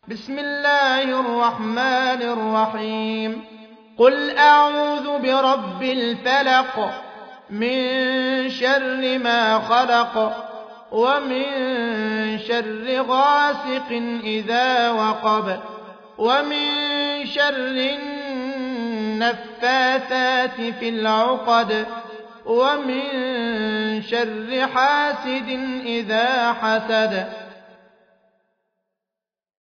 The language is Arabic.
بسم الله الرحمن الرحيم قل أعوذ برب الفلق من شر ما خلق ومن شر غاسق إذا وقب ومن شر النفاثات في العقد ومن شر حاسد إذا حسد